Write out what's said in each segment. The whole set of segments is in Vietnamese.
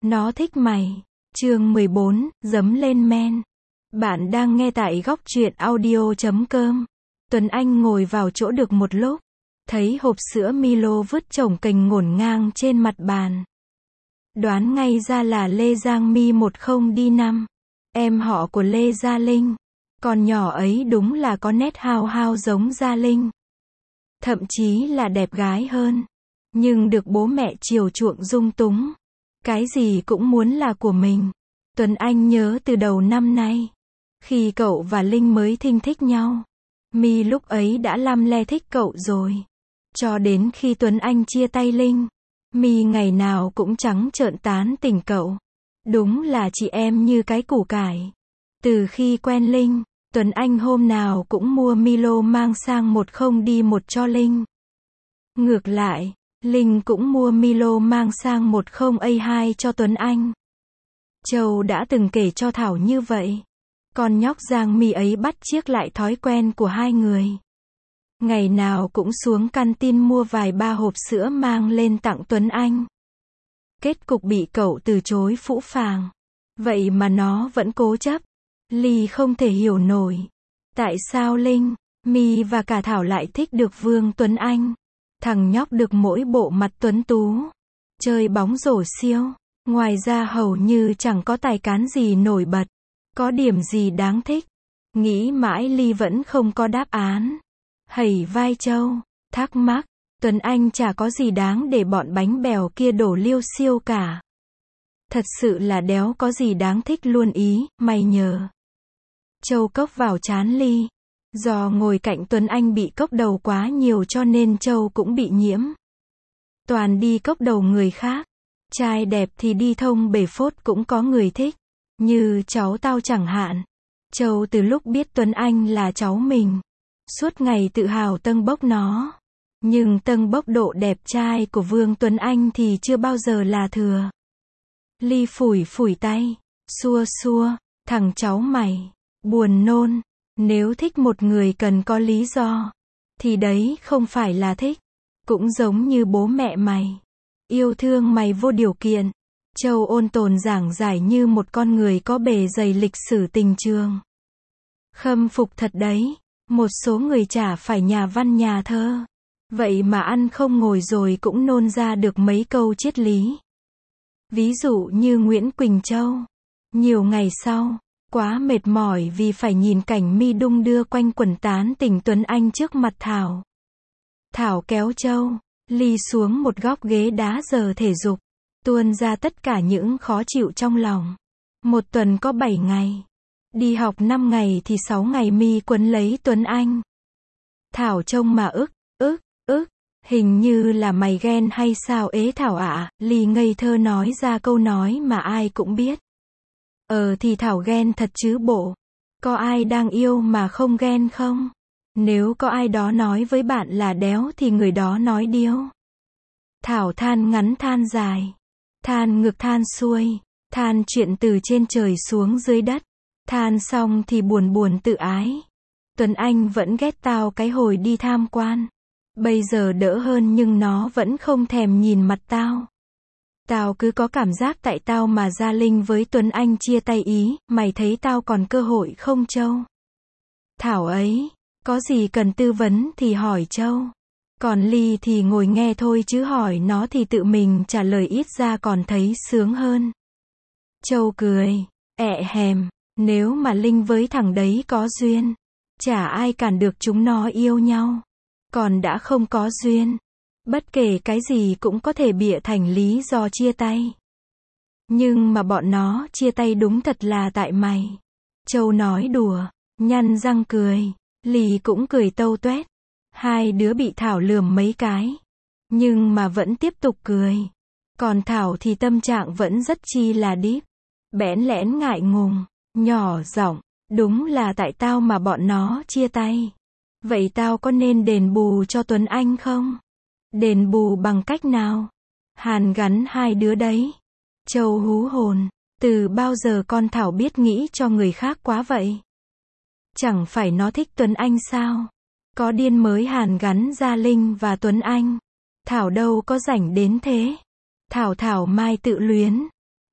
Nó thích mày. Chương 14, dấm lên men. Bạn đang nghe tại góc truyện audio.com. Tuấn Anh ngồi vào chỗ được một lúc, thấy hộp sữa Milo vứt chồng kềnh ngổn ngang trên mặt bàn. Đoán ngay ra là Lê Giang My 10D5, em họ của Lê Gia Linh. Con nhỏ ấy đúng là có nét hao hao giống Gia Linh. Thậm chí là đẹp gái hơn. Nhưng được bố mẹ chiều chuộng dung túng. Cái gì cũng muốn là của mình. Tuấn Anh nhớ từ đầu năm nay, khi cậu và Linh mới thinh thích nhau, My lúc ấy đã lăm le thích cậu rồi. Cho đến khi Tuấn Anh chia tay Linh, My ngày nào cũng trắng trợn tán tỉnh cậu. Đúng là chị em như cái củ cải. Từ khi quen Linh, Tuấn Anh hôm nào cũng mua Milo mang sang 10D1 cho Linh. Ngược lại, Linh cũng mua Milo mang sang 10A2 cho Tuấn Anh. Châu đã từng kể cho Thảo như vậy. Con nhóc Giang My ấy bắt chước lại thói quen của hai người. Ngày nào cũng xuống canteen mua vài ba hộp sữa mang lên tặng Tuấn Anh. Kết cục bị cậu từ chối phũ phàng. Vậy mà nó vẫn cố chấp. Ly không thể hiểu nổi. Tại sao Linh, My và cả Thảo lại thích được Vương Tuấn Anh? Thằng nhóc được mỗi bộ mặt tuấn tú, chơi bóng rổ siêu. Ngoài ra hầu như chẳng có tài cán gì nổi bật. Có điểm gì đáng thích? Nghĩ mãi Ly vẫn không có đáp án. Hẩy vai Châu, thắc mắc, Tuấn Anh chả có gì đáng để bọn bánh bèo kia đổ liêu xiêu cả. Thật sự là đéo có gì đáng thích luôn ý, mày nhờ. Châu cốc vào trán Ly. Do ngồi cạnh Tuấn Anh bị cốc đầu quá nhiều cho nên Châu cũng bị nhiễm. Toàn đi cốc đầu người khác. Trai đẹp thì đi thông bể phốt cũng có người thích. Như cháu tao chẳng hạn. Châu từ lúc biết Tuấn Anh là cháu mình, suốt ngày tự hào tâng bốc nó. Nhưng tâng bốc độ đẹp trai của Vương Tuấn Anh thì chưa bao giờ là thừa. Ly phủi phủi tay, xua xua, thằng cháu mày, buồn nôn. Nếu thích một người cần có lý do, thì đấy không phải là thích. Cũng giống như bố mẹ mày, yêu thương mày vô điều kiện. Châu ôn tồn giảng giải như một con người có bề dày lịch sử tình trường. Khâm phục thật đấy, một số người chả phải nhà văn nhà thơ. Vậy mà ăn không ngồi rồi cũng nôn ra được mấy câu triết lý. Ví dụ như Nguyễn Quỳnh Châu. Nhiều ngày sau, quá mệt mỏi vì phải nhìn cảnh My đung đưa quanh quần tán tỉnh Tuấn Anh trước mặt Thảo. Thảo kéo Châu, Ly xuống một góc ghế đá giờ thể dục, tuôn ra tất cả những khó chịu trong lòng. Một tuần có 7 ngày. Đi học 5 ngày thì 6 ngày My quấn lấy Tuấn Anh. Thảo trông mà ức, hình như là mày ghen hay sao ế Thảo ạ? Ly ngây thơ nói ra câu nói mà ai cũng biết. Thì Thảo ghen thật chứ bộ. Có ai đang yêu mà không ghen không? Nếu có ai đó nói với bạn là đéo thì người đó nói điêu. Thảo than ngắn than dài, than ngược than xuôi, than chuyện từ trên trời xuống dưới đất. Than xong thì buồn buồn tự ái. Tuấn Anh vẫn ghét tao cái hồi đi tham quan. Bây giờ đỡ hơn nhưng nó vẫn không thèm nhìn mặt tao. Tao cứ có cảm giác tại tao mà Gia Linh với Tuấn Anh chia tay ý, mày thấy tao còn cơ hội không Châu? Thảo ấy, có gì cần tư vấn thì hỏi Châu. Còn Ly thì ngồi nghe thôi chứ hỏi nó thì tự mình trả lời ít ra còn thấy sướng hơn. Châu cười, hèm, nếu mà Linh với thằng đấy có duyên, chả ai cản được chúng nó yêu nhau. Còn đã không có duyên, bất kể cái gì cũng có thể bịa thành lý do chia tay. Nhưng mà bọn nó chia tay đúng thật là tại mày. Châu nói đùa, nhăn răng cười. Ly cũng cười tâu tuét. Hai đứa bị Thảo lườm mấy cái, nhưng mà vẫn tiếp tục cười. Còn Thảo thì tâm trạng vẫn rất chi là deep. Bẽn lẽn ngại ngùng, nhỏ giọng, đúng là tại tao mà bọn nó chia tay. Vậy tao có nên đền bù cho Tuấn Anh không? Đền bù bằng cách nào? Hàn gắn hai đứa đấy. Châu hú hồn, từ bao giờ con Thảo biết nghĩ cho người khác quá vậy? Chẳng phải nó thích Tuấn Anh sao? Có điên mới hàn gắn Gia Linh và Tuấn Anh. Thảo đâu có rảnh đến thế. Thảo mai tự luyến.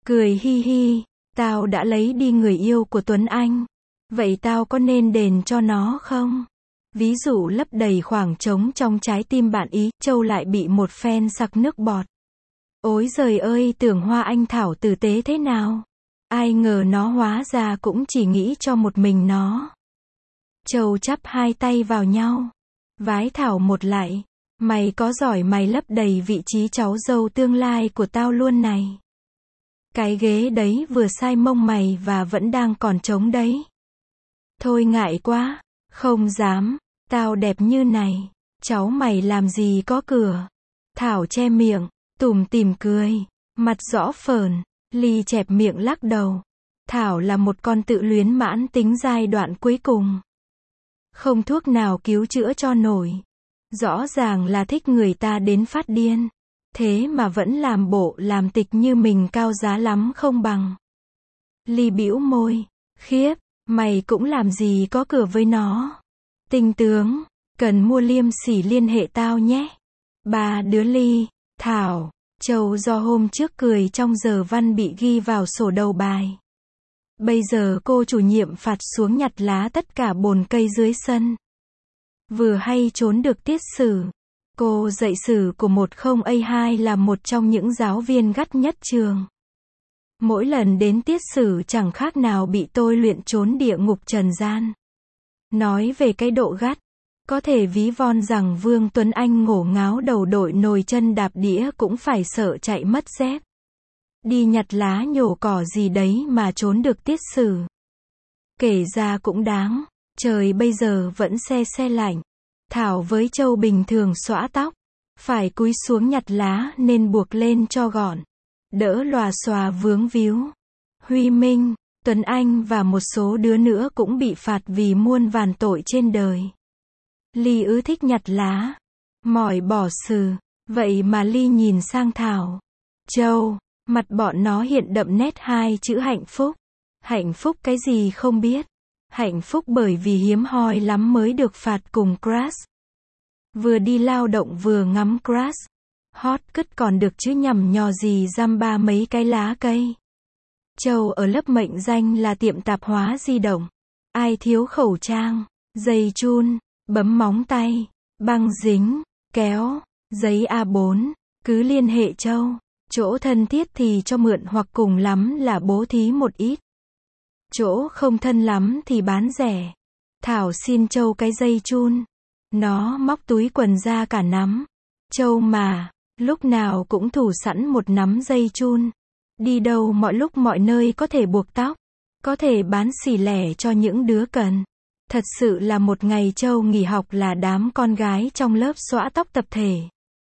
Cười hi hi, tao đã lấy đi người yêu của Tuấn Anh. Vậy tao có nên đền cho nó không? Ví dụ lấp đầy khoảng trống trong trái tim bạn ý, Châu lại bị một phen sặc nước bọt. Ối giời ơi, tưởng Hoa Anh Thảo tử tế thế nào. Ai ngờ nó hóa ra cũng chỉ nghĩ cho một mình nó. Châu chắp hai tay vào nhau. Vái Thảo một lại. Mày có giỏi mày lấp đầy vị trí cháu dâu tương lai của tao luôn này. Cái ghế đấy vừa sai mông mày và vẫn đang còn trống đấy. Thôi ngại quá, không dám, tao đẹp như này, cháu mày làm gì có cửa. Thảo che miệng, tủm tỉm cười, mặt rõ phờn, Ly chẹp miệng lắc đầu. Thảo là một con tự luyến mãn tính giai đoạn cuối cùng. Không thuốc nào cứu chữa cho nổi. Rõ ràng là thích người ta đến phát điên. Thế mà vẫn làm bộ làm tịch như mình cao giá lắm không bằng. Ly bĩu môi, khiếp, mày cũng làm gì có cửa với nó. Tinh tướng, cần mua liêm sỉ liên hệ tao nhé. Ba đứa Ly, Thảo, Châu do hôm trước cười trong giờ văn bị ghi vào sổ đầu bài. Bây giờ cô chủ nhiệm phạt xuống nhặt lá tất cả bồn cây dưới sân. Vừa hay trốn được tiết sử. Cô dạy sử của 10A2 là một trong những giáo viên gắt nhất trường. Mỗi lần đến tiết sử chẳng khác nào bị tôi luyện trốn địa ngục trần gian. Nói về cái độ gắt, có thể ví von rằng Vương Tuấn Anh ngổ ngáo đầu đội nồi chân đạp đĩa cũng phải sợ chạy mất dép. Đi nhặt lá nhổ cỏ gì đấy mà trốn được tiết sử. Kể ra cũng đáng, trời bây giờ vẫn se lạnh. Thảo với Châu bình thường xõa tóc, phải cúi xuống nhặt lá nên buộc lên cho gọn, đỡ lòa xòa vướng víu. Huy Minh, Tuấn Anh và một số đứa nữa cũng bị phạt vì muôn vàn tội trên đời. Ly thích nhặt lá, mỏi bỏ sừ, vậy mà Ly nhìn sang Thảo, Châu, mặt bọn nó hiện đậm nét hai chữ hạnh phúc. Hạnh phúc cái gì không biết. Hạnh phúc bởi vì hiếm hoi lắm mới được phạt cùng crush. Vừa đi lao động vừa ngắm crush. Hot cứt còn được chứ nhằm nhò gì dăm ba mấy cái lá cây. Châu ở lớp mệnh danh là tiệm tạp hóa di động. Ai thiếu khẩu trang, dây chun, bấm móng tay, băng dính, kéo, giấy A4, cứ liên hệ Châu. Chỗ thân thiết thì cho mượn hoặc cùng lắm là bố thí một ít. Chỗ không thân lắm thì bán rẻ. Thảo xin Châu cái dây chun. Nó móc túi quần ra cả nắm. Châu mà, lúc nào cũng thủ sẵn một nắm dây chun. Đi đâu mọi lúc mọi nơi có thể buộc tóc. Có thể bán xỉ lẻ cho những đứa cần. Thật sự là một ngày Châu nghỉ học là đám con gái trong lớp xõa tóc tập thể.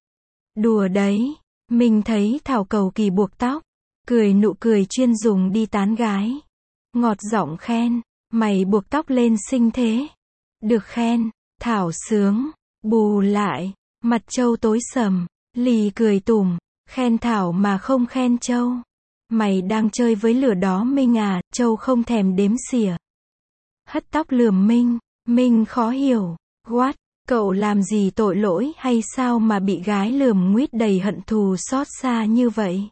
Đùa đấy. Mình thấy Thảo cầu kỳ buộc tóc. Cười nụ cười chuyên dùng đi tán gái. Ngọt giọng khen, mày buộc tóc lên xinh thế. Được khen, Thảo sướng, bù lại, mặt Châu tối sầm, Ly cười tủm, khen Thảo mà không khen Châu. Mày đang chơi với lửa đó Minh à, Châu không thèm đếm xỉa. Hất tóc lườm Minh, Minh khó hiểu, what, cậu làm gì tội lỗi hay sao mà bị gái lườm nguýt đầy hận thù xót xa như vậy?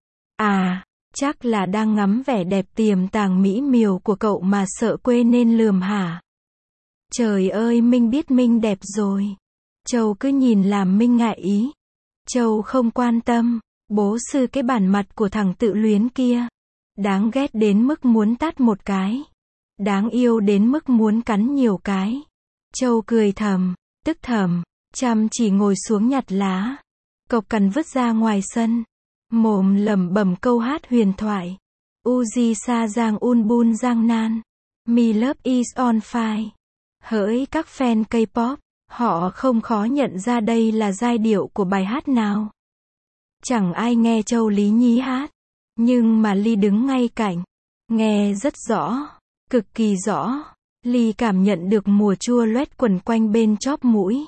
À, chắc là đang ngắm vẻ đẹp tiềm tàng mỹ miều của cậu mà sợ quê nên lườm hả? Trời ơi Minh biết Minh đẹp rồi. Châu cứ nhìn làm Minh ngại ý. Châu không quan tâm. Bố sư cái bản mặt của thằng tự luyến kia. Đáng ghét đến mức muốn tát một cái. Đáng yêu đến mức muốn cắn nhiều cái. Châu cười thầm, tức thầm, chăm chỉ ngồi xuống nhặt lá. Cộc cằn vứt ra ngoài sân. Mồm lẩm bẩm câu hát huyền thoại. Uzi sa giang un bun giang nan. Me love is on fire. Hỡi các fan K-pop, họ không khó nhận ra đây là giai điệu của bài hát nào. Chẳng ai nghe Châu Lý Nhí hát. Nhưng mà Ly đứng ngay cạnh. Nghe rất rõ. Cực kỳ rõ. Ly cảm nhận được mùa chua loét quẩn quanh bên chóp mũi.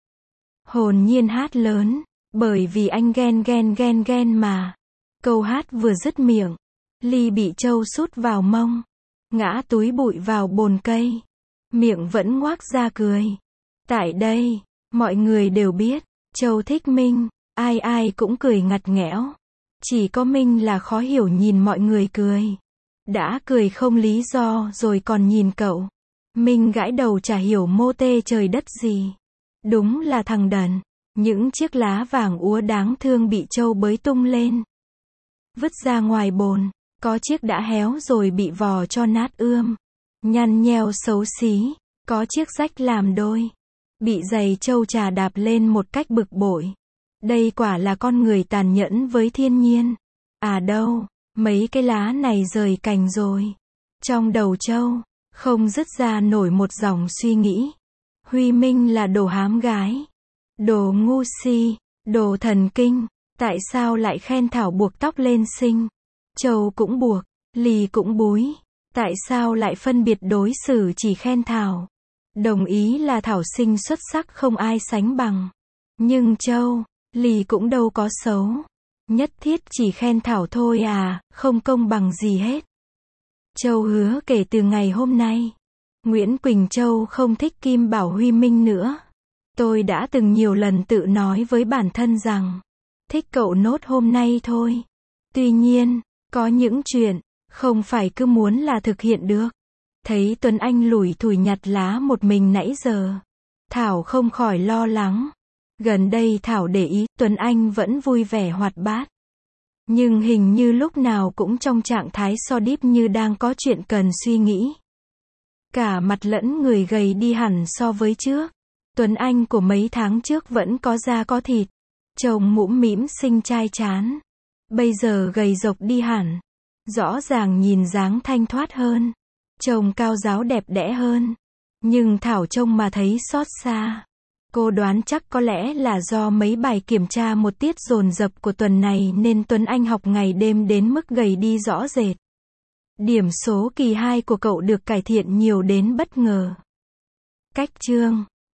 Hồn nhiên hát lớn. Bởi vì anh ghen mà. Câu hát vừa dứt miệng. Ly bị Châu sút vào mông. Ngã túi bụi vào bồn cây. Miệng vẫn ngoác ra cười. Tại đây, mọi người đều biết, Châu thích Minh. Ai ai cũng cười ngặt nghẽo. Chỉ có Minh là khó hiểu nhìn mọi người cười. Đã cười không lý do rồi còn nhìn cậu. Minh gãi đầu chả hiểu mô tê trời đất gì. Đúng là thằng đần. Những chiếc lá vàng úa đáng thương bị trâu bới tung lên. Vứt ra ngoài bồn. Có chiếc đã héo rồi bị vò cho nát ươm. Nhăn nheo xấu xí. Có chiếc rách làm đôi. Bị giày trâu chà đạp lên một cách bực bội. Đây quả là con người tàn nhẫn với thiên nhiên. À đâu, mấy cái lá này rời cành rồi. Trong đầu trâu, không dứt ra nổi một dòng suy nghĩ. Huy Minh là đồ hám gái. Đồ ngu si, đồ thần kinh. Tại sao lại khen Thảo buộc tóc lên xinh? Trâu cũng buộc, lì cũng búi. Tại sao lại phân biệt đối xử chỉ khen Thảo? Đồng ý là Thảo xinh xuất sắc không ai sánh bằng. Nhưng trâu, lì cũng đâu có xấu. Nhất thiết chỉ khen Thảo thôi à, không công bằng gì hết. Châu hứa kể từ ngày hôm nay, Nguyễn Quỳnh Châu không thích Kim Bảo Huy Minh nữa. Tôi đã từng nhiều lần tự nói với bản thân rằng, thích cậu nốt hôm nay thôi. Tuy nhiên, có những chuyện, không phải cứ muốn là thực hiện được. Thấy Tuấn Anh lủi thủi nhặt lá một mình nãy giờ. Thảo không khỏi lo lắng. Gần đây Thảo để ý, Tuấn Anh vẫn vui vẻ hoạt bát. Nhưng hình như lúc nào cũng trong trạng thái so đíp như đang có chuyện cần suy nghĩ. Cả mặt lẫn người gầy đi hẳn so với trước. Tuấn Anh của mấy tháng trước vẫn có da có thịt. Trông mũm mĩm xinh trai chán. Bây giờ gầy rộc đi hẳn. Rõ ràng nhìn dáng thanh thoát hơn. Trông cao ráo đẹp đẽ hơn. Nhưng Thảo trông mà thấy xót xa. Cô đoán chắc có lẽ là do mấy bài kiểm tra một tiết dồn dập của tuần này nên Tuấn Anh học ngày đêm đến mức gầy đi rõ rệt. Điểm số kỳ 2 của cậu được cải thiện nhiều đến bất ngờ. Cách chương